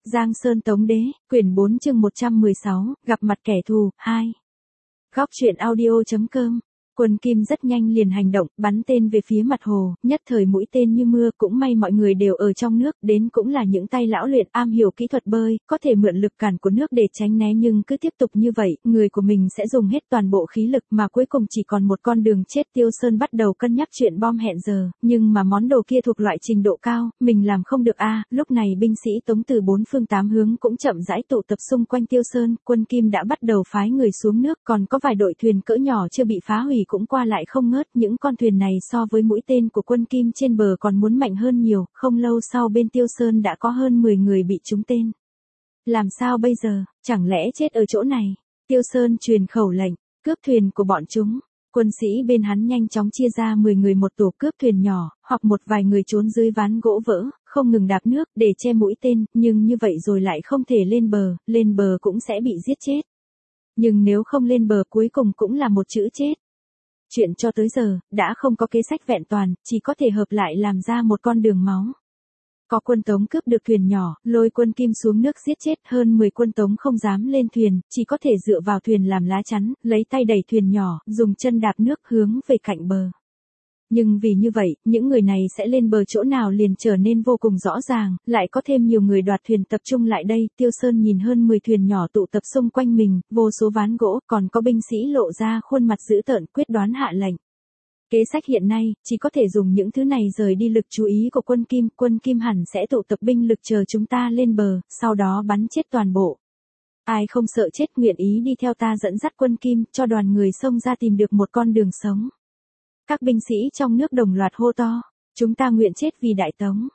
Giang Sơn Tống Đế, quyển 4 chương 116, gặp mặt kẻ thù, 2. Góc truyện audio.com. Quân Kim rất nhanh liền hành động, bắn tên về phía mặt hồ, nhất thời mũi tên như mưa, cũng may mọi người đều ở trong nước, đến cũng là những tay lão luyện am hiểu kỹ thuật bơi, có thể mượn lực cản của nước để tránh né, nhưng cứ tiếp tục như vậy, người của mình sẽ dùng hết toàn bộ khí lực mà cuối cùng chỉ còn một con đường chết. Tiêu Sơn bắt đầu cân nhắc chuyện bom hẹn giờ, nhưng mà món đồ kia thuộc loại trình độ cao, mình làm không được a. Lúc này binh sĩ Tống từ bốn phương tám hướng cũng chậm rãi tụ tập xung quanh Tiêu Sơn, Quân Kim đã bắt đầu phái người xuống nước, còn có vài đội thuyền cỡ nhỏ chưa bị phá hủy cũng qua lại không ngớt. Những con thuyền này so với mũi tên của Quân Kim trên bờ còn muốn mạnh hơn nhiều. Không lâu sau bên Tiêu Sơn đã có hơn 10 người bị trúng tên. Làm sao bây giờ, chẳng lẽ chết ở chỗ này? Tiêu Sơn truyền khẩu lệnh, cướp thuyền của bọn chúng. Quân sĩ bên hắn nhanh chóng chia ra 10 người một tổ cướp thuyền nhỏ, hoặc một vài người trốn dưới ván gỗ vỡ, không ngừng đạp nước để che mũi tên, nhưng như vậy rồi lại không thể lên bờ cũng sẽ bị giết chết. Nhưng nếu không lên bờ cuối cùng cũng là một chữ chết. Chuyện cho tới giờ, đã không có kế sách vẹn toàn, chỉ có thể hợp lại làm ra một con đường máu. Có quân Tống cướp được thuyền nhỏ, lôi Quân Kim xuống nước giết chết. Hơn 10 quân Tống không dám lên thuyền, chỉ có thể dựa vào thuyền làm lá chắn, lấy tay đẩy thuyền nhỏ, dùng chân đạp nước hướng về cạnh bờ. Nhưng vì như vậy, những người này sẽ lên bờ chỗ nào liền trở nên vô cùng rõ ràng, lại có thêm nhiều người đoạt thuyền tập trung lại đây. Tiêu Sơn nhìn hơn 10 thuyền nhỏ tụ tập xung quanh mình, vô số ván gỗ, còn có binh sĩ lộ ra khuôn mặt dữ tợn, quyết đoán hạ lệnh. Kế sách hiện nay, chỉ có thể dùng những thứ này rời đi lực chú ý của Quân Kim hẳn sẽ tụ tập binh lực chờ chúng ta lên bờ, sau đó bắn chết toàn bộ. Ai không sợ chết nguyện ý đi theo ta dẫn dắt Quân Kim, cho đoàn người xông ra tìm được một con đường sống. Các binh sĩ trong nước đồng loạt hô to, chúng ta nguyện chết vì Đại Tống.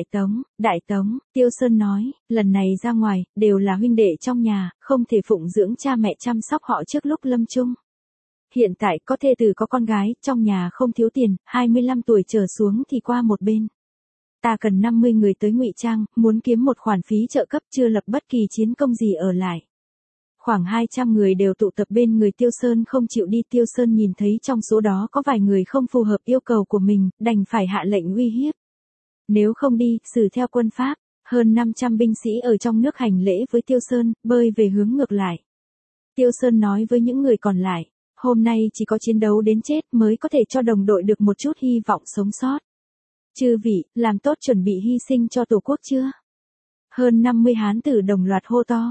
Đại Tống, Tiêu Sơn nói, lần này ra ngoài, đều là huynh đệ trong nhà, không thể phụng dưỡng cha mẹ chăm sóc họ trước lúc lâm chung. Hiện tại có thê tử có con gái, trong nhà không thiếu tiền, 25 tuổi trở xuống thì qua một bên. Ta cần 50 người tới ngụy trang, muốn kiếm một khoản phí trợ cấp, chưa lập bất kỳ chiến công gì ở lại. Khoảng 200 người đều tụ tập bên người Tiêu Sơn không chịu đi. Tiêu Sơn nhìn thấy trong số đó có vài người không phù hợp yêu cầu của mình, đành phải hạ lệnh uy hiếp. Nếu không đi, xử theo quân pháp. Hơn 500 binh sĩ ở trong nước hành lễ với Tiêu Sơn, bơi về hướng ngược lại. Tiêu Sơn nói với những người còn lại, hôm nay chỉ có chiến đấu đến chết mới có thể cho đồng đội được một chút hy vọng sống sót. Chư vị, làm tốt chuẩn bị hy sinh cho Tổ quốc chưa? Hơn 50 hán tử đồng loạt hô to.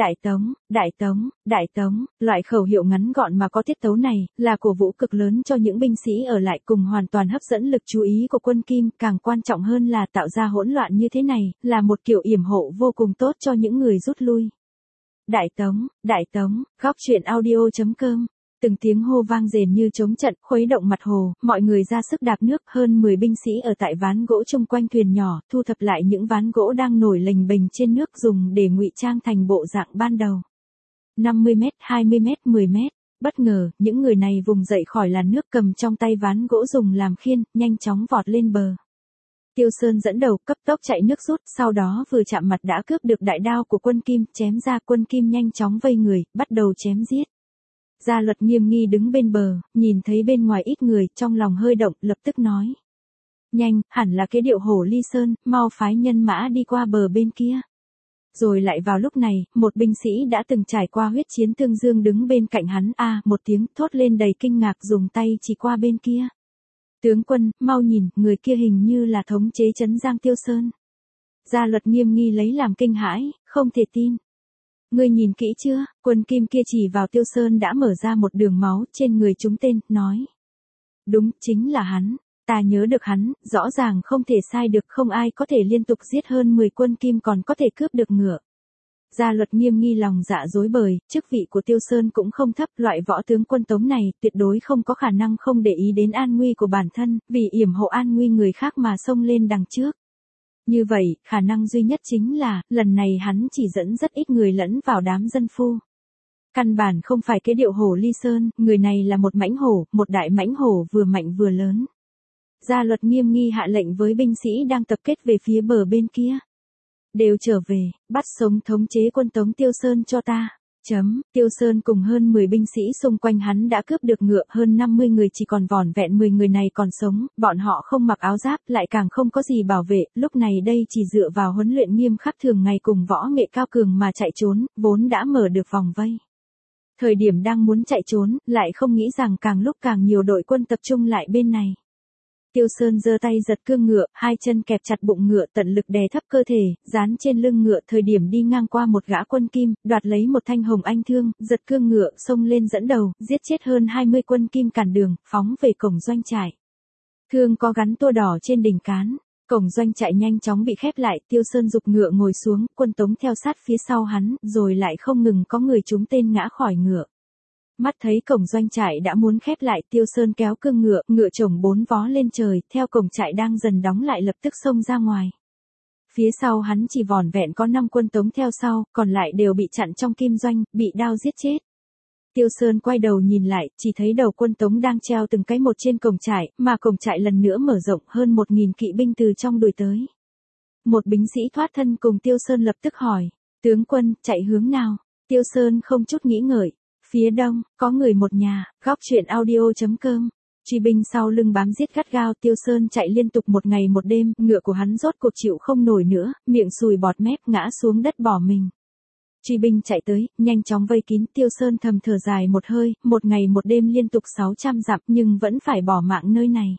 Đại Tống, loại khẩu hiệu ngắn gọn mà có tiết tấu này, là cổ vũ cực lớn cho những binh sĩ ở lại, cùng hoàn toàn hấp dẫn lực chú ý của Quân Kim, càng quan trọng hơn là tạo ra hỗn loạn như thế này, là một kiểu yểm hộ vô cùng tốt cho những người rút lui. Đại Tống, góc truyện audio.com. Từng tiếng hô vang rền như trống trận, khuấy động mặt hồ, mọi người ra sức đạp nước. Hơn 10 binh sĩ ở tại ván gỗ chung quanh thuyền nhỏ, thu thập lại những ván gỗ đang nổi lềnh bềnh trên nước, dùng để ngụy trang thành bộ dạng ban đầu. 50 mét, 20 mét, 10 mét. Bất ngờ, những người này vùng dậy khỏi làn nước, cầm trong tay ván gỗ dùng làm khiên, nhanh chóng vọt lên bờ. Tiêu Sơn dẫn đầu, cấp tốc chạy nước rút, sau đó vừa chạm mặt đã cướp được đại đao của Quân Kim, chém ra. Quân Kim nhanh chóng vây người, bắt đầu chém giết. Gia Luật nghiêm nghi đứng bên bờ, nhìn thấy bên ngoài ít người, trong lòng hơi động, lập tức nói. Nhanh, hẳn là cái điệu hổ ly sơn, mau phái nhân mã đi qua bờ bên kia. Rồi lại vào lúc này, một binh sĩ đã từng trải qua huyết chiến tương dương đứng bên cạnh hắn, một tiếng thốt lên đầy kinh ngạc, dùng tay chỉ qua bên kia. Tướng quân, mau nhìn, người kia hình như là thống chế trấn Giang Tiêu Sơn. Gia Luật nghiêm nghi lấy làm kinh hãi, không thể tin. Ngươi nhìn kỹ chưa? Quân Kim kia chỉ vào Tiêu Sơn đã mở ra một đường máu trên người trúng tên, nói. Đúng, chính là hắn. Ta nhớ được hắn, rõ ràng không thể sai được, không ai có thể liên tục giết hơn 10 Quân Kim còn có thể cướp được ngựa. Gia Luật nghiêm nghi lòng dạ dối bời, chức vị của Tiêu Sơn cũng không thấp, loại võ tướng quân Tống này tuyệt đối không có khả năng không để ý đến an nguy của bản thân, vì yểm hộ an nguy người khác mà xông lên đằng trước. Như vậy, khả năng duy nhất chính là, lần này hắn chỉ dẫn rất ít người lẫn vào đám dân phu. Căn bản không phải cái điệu hổ ly sơn, người này là một mãnh hổ, một đại mãnh hổ vừa mạnh vừa lớn. Gia Luật nghiêm nghi hạ lệnh với binh sĩ đang tập kết về phía bờ bên kia. Đều trở về, bắt sống thống chế quân Tống Tiêu Sơn cho ta. Tiêu Sơn cùng hơn 10 binh sĩ xung quanh hắn đã cướp được ngựa, hơn 50 người chỉ còn vỏn vẹn 10 người này còn sống, bọn họ không mặc áo giáp, lại càng không có gì bảo vệ, lúc này đây chỉ dựa vào huấn luyện nghiêm khắc thường ngày cùng võ nghệ cao cường mà chạy trốn, vốn đã mở được vòng vây. Thời điểm đang muốn chạy trốn, lại không nghĩ rằng càng lúc càng nhiều đội quân tập trung lại bên này. Tiêu Sơn giơ tay giật cương ngựa, hai chân kẹp chặt bụng ngựa tận lực đè thấp cơ thể, dán trên lưng ngựa thời điểm đi ngang qua một gã quân kim, đoạt lấy một thanh hồng anh thương, giật cương ngựa xông lên dẫn đầu, giết chết hơn 20 quân kim cản đường, phóng về cổng doanh trại. Thương có gắn tua đỏ trên đỉnh cán, cổng doanh trại nhanh chóng bị khép lại, Tiêu Sơn giục ngựa ngồi xuống, quân tống theo sát phía sau hắn, rồi lại không ngừng có người trúng tên ngã khỏi ngựa. Mắt thấy cổng doanh trại đã muốn khép lại, Tiêu Sơn kéo cương ngựa, ngựa chổng 4 vó lên trời, theo cổng trại đang dần đóng lại lập tức xông ra ngoài. Phía sau hắn chỉ vỏn vẹn có 5 quân tống theo sau, còn lại đều bị chặn trong kim doanh, bị đao giết chết. Tiêu Sơn quay đầu nhìn lại, chỉ thấy đầu quân tống đang treo từng cái một trên cổng trại, mà cổng trại lần nữa mở rộng, hơn 1000 kỵ binh từ trong đuổi tới. Một binh sĩ thoát thân cùng Tiêu Sơn lập tức hỏi, tướng quân, chạy hướng nào? Tiêu Sơn không chút nghĩ ngợi. Phía đông, có người một nhà, góc truyện audio.com. Truy binh sau lưng bám giết gắt gao, Tiêu Sơn chạy liên tục một ngày một đêm, ngựa của hắn rốt cuộc chịu không nổi nữa, miệng sùi bọt mép ngã xuống đất bỏ mình. Truy binh chạy tới, nhanh chóng vây kín, Tiêu Sơn thầm thở dài một hơi, một ngày một đêm liên tục 600 dặm nhưng vẫn phải bỏ mạng nơi này.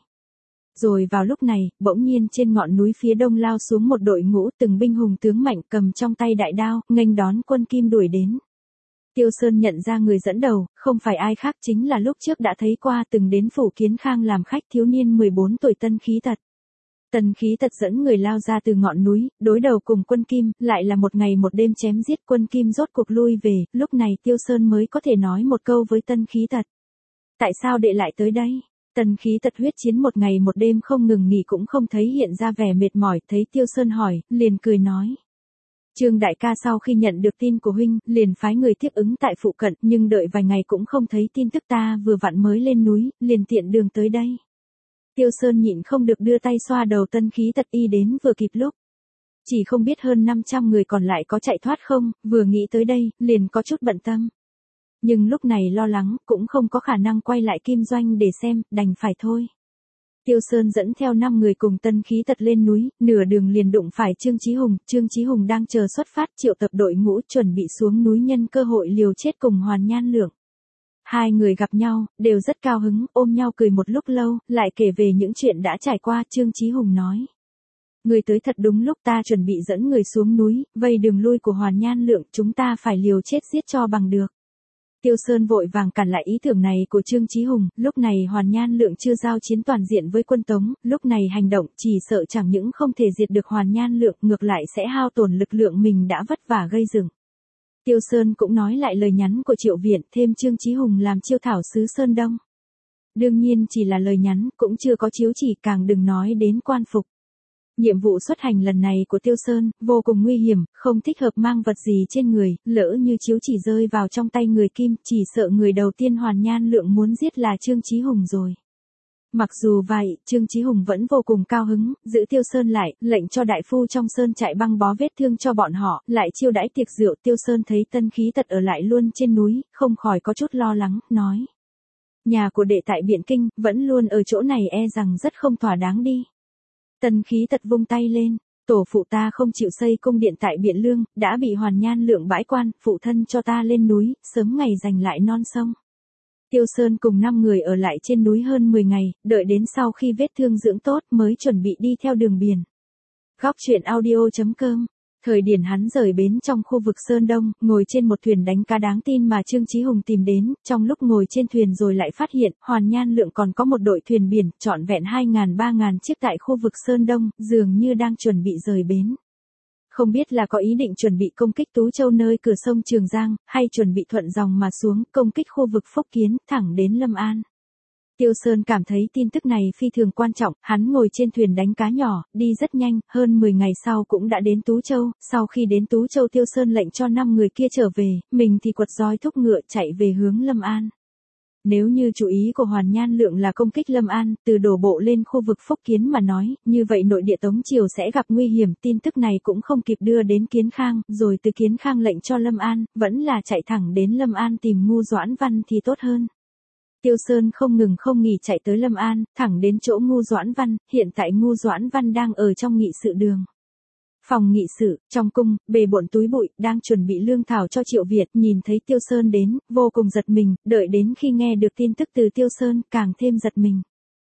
Rồi vào lúc này, bỗng nhiên trên ngọn núi phía đông lao xuống một đội ngũ từng binh hùng tướng mạnh cầm trong tay đại đao, nghênh đón quân kim đuổi đến. Tiêu Sơn nhận ra người dẫn đầu, không phải ai khác chính là lúc trước đã thấy qua từng đến phủ Kiến Khang làm khách thiếu niên 14 tuổi Tân Khí Tật. Tân Khí Tật dẫn người lao ra từ ngọn núi, đối đầu cùng quân kim, lại là một ngày một đêm chém giết, quân kim rốt cuộc lui về, lúc này Tiêu Sơn mới có thể nói một câu với Tân Khí Tật. Tại sao đệ lại tới đây? Tân Khí Tật huyết chiến một ngày một đêm không ngừng nghỉ cũng không thấy hiện ra vẻ mệt mỏi, thấy Tiêu Sơn hỏi, liền cười nói. Trương đại ca sau khi nhận được tin của huynh, liền phái người tiếp ứng tại phụ cận, nhưng đợi vài ngày cũng không thấy tin tức, ta vừa vặn mới lên núi, liền tiện đường tới đây. Tiêu Sơn nhịn không được đưa tay xoa đầu Tân Khí Tật, y đến vừa kịp lúc. Chỉ không biết hơn 500 người còn lại có chạy thoát không, vừa nghĩ tới đây, liền có chút bận tâm. Nhưng lúc này lo lắng, cũng không có khả năng quay lại kim doanh để xem, đành phải thôi. Tiêu Sơn dẫn theo 5 người cùng Tân Khí Tật lên núi, nửa đường liền đụng phải Trương Chí Hùng đang chờ xuất phát, triệu tập đội ngũ chuẩn bị xuống núi nhân cơ hội liều chết cùng Hoàn Nhan Lượng. Hai người gặp nhau, đều rất cao hứng, ôm nhau cười một lúc lâu, lại kể về những chuyện đã trải qua. Trương Chí Hùng nói. Người tới thật đúng lúc, ta chuẩn bị dẫn người xuống núi, vây đường lui của Hoàn Nhan Lượng, chúng ta phải liều chết giết cho bằng được. Tiêu Sơn vội vàng cản lại ý tưởng này của Trương Chí Hùng, lúc này Hoàn Nhan Lượng chưa giao chiến toàn diện với quân Tống, lúc này hành động chỉ sợ chẳng những không thể diệt được Hoàn Nhan Lượng, ngược lại sẽ hao tổn lực lượng mình đã vất vả gây dựng. Tiêu Sơn cũng nói lại lời nhắn của Triệu Viện, thêm Trương Chí Hùng làm chiêu thảo sứ Sơn Đông. Đương nhiên chỉ là lời nhắn, cũng chưa có chiếu chỉ, càng đừng nói đến quan phục. Nhiệm vụ xuất hành lần này của Tiêu Sơn, vô cùng nguy hiểm, không thích hợp mang vật gì trên người, lỡ như chiếu chỉ rơi vào trong tay người kim, chỉ sợ người đầu tiên Hoàn Nhan Lượng muốn giết là Trương Chí Hùng rồi. Mặc dù vậy, Trương Chí Hùng vẫn vô cùng cao hứng, giữ Tiêu Sơn lại, lệnh cho đại phu trong sơn trại băng bó vết thương cho bọn họ, lại chiêu đãi tiệc rượu. Tiêu Sơn thấy Tân Khí Tật ở lại luôn trên núi, không khỏi có chút lo lắng, nói. Nhà của đệ tại Biện Kinh, vẫn luôn ở chỗ này e rằng rất không thỏa đáng đi. Tân Khí Tật vung tay lên, tổ phụ ta không chịu xây cung điện tại Biện Lương, đã bị Hoàn Nhan Lượng bãi quan, phụ thân cho ta lên núi, sớm ngày giành lại non sông. Tiêu Sơn cùng 5 người ở lại trên núi hơn 10 ngày, đợi đến sau khi vết thương dưỡng tốt mới chuẩn bị đi theo đường biển. Góc truyện audio.com. Thời điểm hắn rời bến trong khu vực Sơn Đông, ngồi trên một thuyền đánh cá đáng tin mà Trương Chí Hùng tìm đến, trong lúc ngồi trên thuyền rồi lại phát hiện, Hoàn Nhan Lượng còn có một đội thuyền biển, trọn vẹn 2.000-3.000 chiếc tại khu vực Sơn Đông, dường như đang chuẩn bị rời bến. Không biết là có ý định chuẩn bị công kích Tú Châu nơi cửa sông Trường Giang, hay chuẩn bị thuận dòng mà xuống, công kích khu vực Phúc Kiến, thẳng đến Lâm An. Tiêu Sơn cảm thấy tin tức này phi thường quan trọng, hắn ngồi trên thuyền đánh cá nhỏ, đi rất nhanh, hơn 10 ngày sau cũng đã đến Tú Châu, sau khi đến Tú Châu Tiêu Sơn lệnh cho 5 người kia trở về, mình thì quật roi thúc ngựa chạy về hướng Lâm An. Nếu như chủ ý của Hoàn Nhan Lượng là công kích Lâm An, từ đổ bộ lên khu vực Phúc Kiến mà nói, như vậy nội địa Tống Triều sẽ gặp nguy hiểm, tin tức này cũng không kịp đưa đến Kiến Khang, rồi từ Kiến Khang lệnh cho Lâm An, vẫn là chạy thẳng đến Lâm An tìm Ngu Doãn Văn thì tốt hơn. Tiêu Sơn không ngừng không nghỉ chạy tới Lâm An, thẳng đến chỗ Ngu Doãn Văn, hiện tại Ngu Doãn Văn đang ở trong nghị sự đường. Phòng nghị sự, trong cung, bề bộn túi bụi, đang chuẩn bị lương thảo cho Triệu Việt, nhìn thấy Tiêu Sơn đến, vô cùng giật mình, đợi đến khi nghe được tin tức từ Tiêu Sơn, càng thêm giật mình.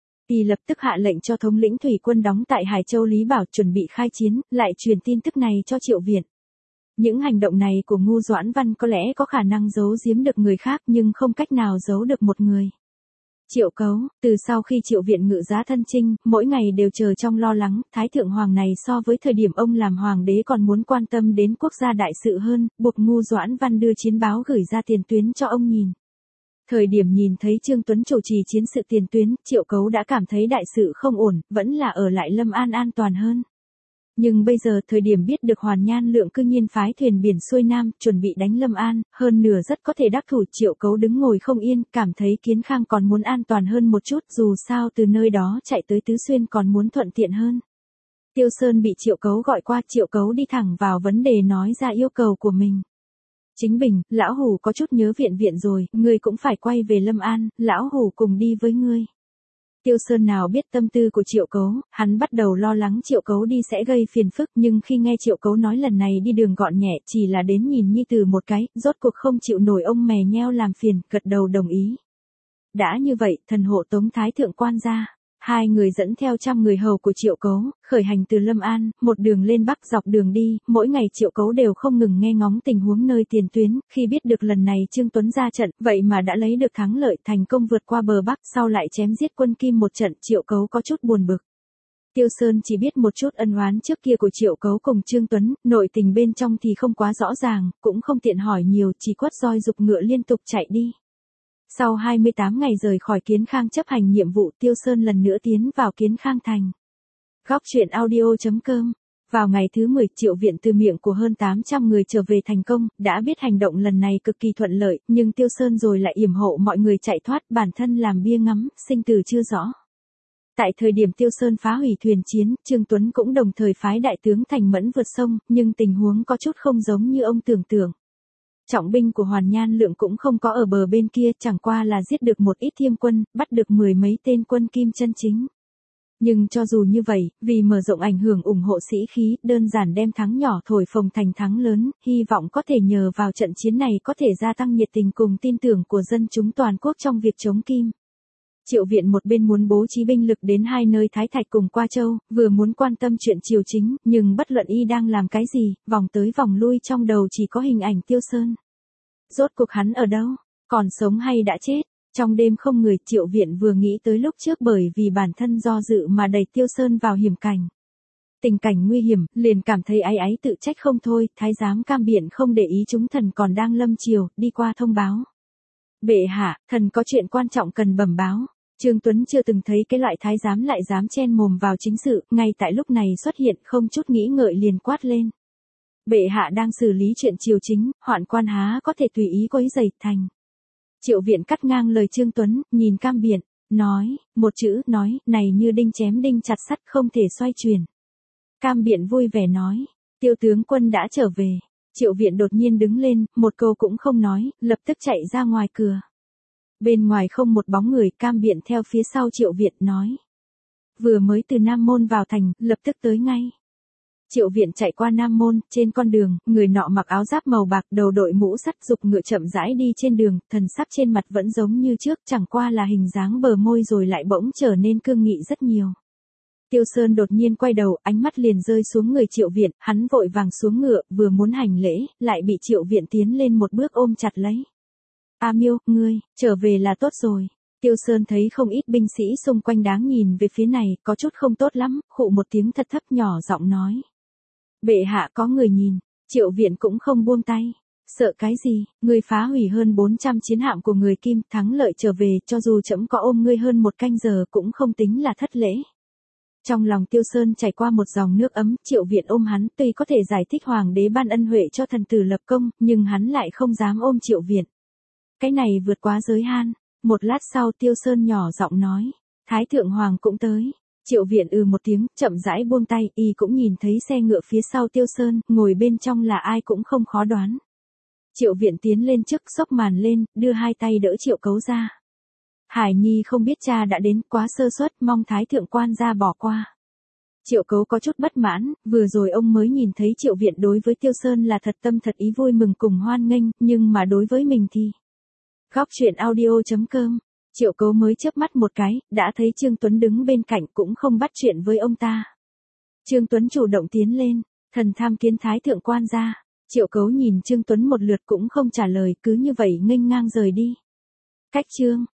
Y lập tức hạ lệnh cho thống lĩnh thủy quân đóng tại Hải Châu Lý Bảo chuẩn bị khai chiến, lại truyền tin tức này cho Triệu Việt. Những hành động này của Ngu Doãn Văn có lẽ có khả năng giấu giếm được người khác nhưng không cách nào giấu được một người. Triệu Cấu, từ sau khi Triệu Viện ngự giá thân chinh, mỗi ngày đều chờ trong lo lắng, Thái Thượng Hoàng này so với thời điểm ông làm Hoàng đế còn muốn quan tâm đến quốc gia đại sự hơn, buộc Ngu Doãn Văn đưa chiến báo gửi ra tiền tuyến cho ông nhìn. Thời điểm nhìn thấy Trương Tuấn chủ trì chiến sự tiền tuyến, Triệu Cấu đã cảm thấy đại sự không ổn, vẫn là ở lại Lâm An an toàn hơn. Nhưng bây giờ thời điểm biết được Hoàn Nhan Lượng cư nhiên phái thuyền biển xuôi nam, chuẩn bị đánh Lâm An, hơn nửa rất có thể đắc thủ, Triệu Cấu đứng ngồi không yên, cảm thấy Kiến Khang còn muốn an toàn hơn một chút, dù sao từ nơi đó chạy tới Tứ Xuyên còn muốn thuận tiện hơn. Tiêu Sơn bị Triệu Cấu gọi qua, Triệu Cấu đi thẳng vào vấn đề nói ra yêu cầu của mình. Chính Bình, lão hủ có chút nhớ viện rồi, ngươi cũng phải quay về Lâm An, lão hủ cùng đi với ngươi. Tiêu Sơn nào biết tâm tư của Triệu Cấu, hắn bắt đầu lo lắng Triệu Cấu đi sẽ gây phiền phức, nhưng khi nghe Triệu Cấu nói lần này đi đường gọn nhẹ chỉ là đến nhìn nhi tử một cái, rốt cuộc không chịu nổi ông mè nheo làm phiền, gật đầu đồng ý. Đã như vậy, thần hộ Tống Thái Thượng quan ra. Hai người dẫn theo 100 người hầu của Triệu Cấu, khởi hành từ Lâm An, một đường lên Bắc dọc đường đi, mỗi ngày Triệu Cấu đều không ngừng nghe ngóng tình huống nơi tiền tuyến, khi biết được lần này Trương Tuấn ra trận, vậy mà đã lấy được thắng lợi thành công vượt qua bờ Bắc, sau lại chém giết quân Kim một trận, Triệu Cấu có chút buồn bực. Tiêu Sơn chỉ biết một chút ân oán trước kia của Triệu Cấu cùng Trương Tuấn, nội tình bên trong thì không quá rõ ràng, cũng không tiện hỏi nhiều, chỉ quất roi giục ngựa liên tục chạy đi. Sau 28 ngày rời khỏi Kiến Khang chấp hành nhiệm vụ, Tiêu Sơn lần nữa tiến vào Kiến Khang thành. Góc truyện audio.com. Vào ngày thứ 10, Triệu Viện từ miệng của hơn 800 người trở về thành công, đã biết hành động lần này cực kỳ thuận lợi, nhưng Tiêu Sơn rồi lại yểm hộ mọi người chạy thoát, bản thân làm bia ngắm, sinh tử chưa rõ. Tại thời điểm Tiêu Sơn phá hủy thuyền chiến, Trương Tuấn cũng đồng thời phái đại tướng Thành Mẫn vượt sông, nhưng tình huống có chút không giống như ông tưởng tượng. Trọng binh của Hoàn Nhan Lượng cũng không có ở bờ bên kia, chẳng qua là giết được một ít thiêm quân, bắt được 10 mấy tên quân Kim chân chính. Nhưng cho dù như vậy, vì mở rộng ảnh hưởng ủng hộ sĩ khí, đơn giản đem thắng nhỏ thổi phồng thành thắng lớn, hy vọng có thể nhờ vào trận chiến này có thể gia tăng nhiệt tình cùng tin tưởng của dân chúng toàn quốc trong việc chống Kim. Triệu Viện một bên muốn bố trí binh lực đến hai nơi Thái Thạch cùng Qua Châu, vừa muốn quan tâm chuyện triều chính, nhưng bất luận y đang làm cái gì, vòng tới vòng lui trong đầu chỉ có hình ảnh Tiêu Sơn. Rốt cuộc hắn ở đâu? Còn sống hay đã chết? Trong đêm không người, Triệu Viện vừa nghĩ tới lúc trước bởi vì bản thân do dự mà đẩy Tiêu Sơn vào hiểm cảnh. Tình cảnh nguy hiểm, liền cảm thấy áy áy tự trách không thôi, thái giám Cam Biện không để ý chúng thần còn đang lâm triều, đi qua thông báo. Bệ hạ, thần có chuyện quan trọng cần bẩm báo. Trương Tuấn chưa từng thấy cái loại thái giám lại dám chen mồm vào chính sự, ngay tại lúc này xuất hiện không chút nghĩ ngợi liền quát lên. Bệ hạ đang xử lý chuyện triều chính, hoạn quan há có thể tùy ý quấy rầy thành. Triệu Viện cắt ngang lời Trương Tuấn, nhìn Cam Biện, nói, một chữ, nói, này như đinh chém đinh chặt sắt không thể xoay chuyển. Cam Biện vui vẻ nói, Tiêu tướng quân đã trở về. Triệu Viện đột nhiên đứng lên, một câu cũng không nói, lập tức chạy ra ngoài cửa. Bên ngoài không một bóng người, Cam Biện theo phía sau Triệu Viện nói. Vừa mới từ Nam Môn vào thành, lập tức tới ngay. Triệu Viện chạy qua Nam Môn, trên con đường, người nọ mặc áo giáp màu bạc, đầu đội mũ sắt, giục ngựa chậm rãi đi trên đường, thần sắc trên mặt vẫn giống như trước, chẳng qua là hình dáng bờ môi rồi lại bỗng trở nên cương nghị rất nhiều. Tiêu Sơn đột nhiên quay đầu, ánh mắt liền rơi xuống người Triệu Viện, hắn vội vàng xuống ngựa, vừa muốn hành lễ, lại bị Triệu Viện tiến lên một bước ôm chặt lấy. A Miêu, ngươi, trở về là tốt rồi. Tiêu Sơn thấy không ít binh sĩ xung quanh đáng nhìn về phía này, có chút không tốt lắm, khụ một tiếng thật thấp nhỏ giọng nói. Bệ hạ có người nhìn, Triệu Viện cũng không buông tay. Sợ cái gì, ngươi phá hủy hơn 400 chiến hạm của người Kim, thắng lợi trở về, cho dù trẫm có ôm ngươi hơn một canh giờ cũng không tính là thất lễ. Trong lòng Tiêu Sơn chảy qua một dòng nước ấm, Triệu Viện ôm hắn, tuy có thể giải thích hoàng đế ban ân huệ cho thần tử lập công, nhưng hắn lại không dám ôm Triệu Viện. Cái này vượt quá giới hạn. Một lát sau Tiêu Sơn nhỏ giọng nói, Thái Thượng Hoàng cũng tới. Triệu Viện một tiếng, chậm rãi buông tay, y cũng nhìn thấy xe ngựa phía sau Tiêu Sơn, ngồi bên trong là ai cũng không khó đoán. Triệu Viện tiến lên trước, xốc màn lên, đưa hai tay đỡ Triệu Cấu ra. Hải Nhi không biết cha đã đến, quá sơ suất, mong Thái Thượng quan gia bỏ qua. Triệu Cấu có chút bất mãn, vừa rồi ông mới nhìn thấy Triệu Viện đối với Tiêu Sơn là thật tâm thật ý vui mừng cùng hoan nghênh, nhưng mà đối với mình thì... Góc truyện audio.com. Triệu Cấu mới chớp mắt một cái, đã thấy Trương Tuấn đứng bên cạnh cũng không bắt chuyện với ông ta. Trương Tuấn chủ động tiến lên, thần tham kiến Thái Thượng quan gia. Triệu Cấu nhìn Trương Tuấn một lượt cũng không trả lời, cứ như vậy nghênh ngang rời đi. Cách Trương